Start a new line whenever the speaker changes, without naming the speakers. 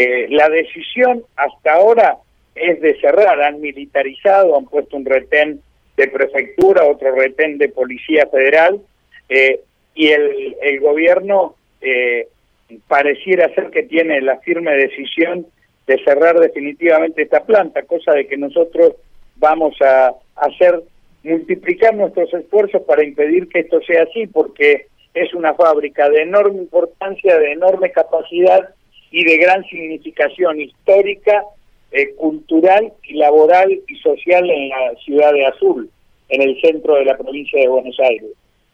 La decisión hasta ahora es de cerrar. Han militarizado, han puesto un retén de prefectura, otro retén de policía federal, y el gobierno pareciera ser que tiene la firme decisión de cerrar definitivamente esta planta, cosa de que nosotros vamos a multiplicar nuestros esfuerzos para impedir que esto sea así, porque es una fábrica de enorme importancia, de enorme capacidad y de gran significación histórica, cultural y laboral y social en la ciudad de Azul, en el centro de la provincia de Buenos Aires.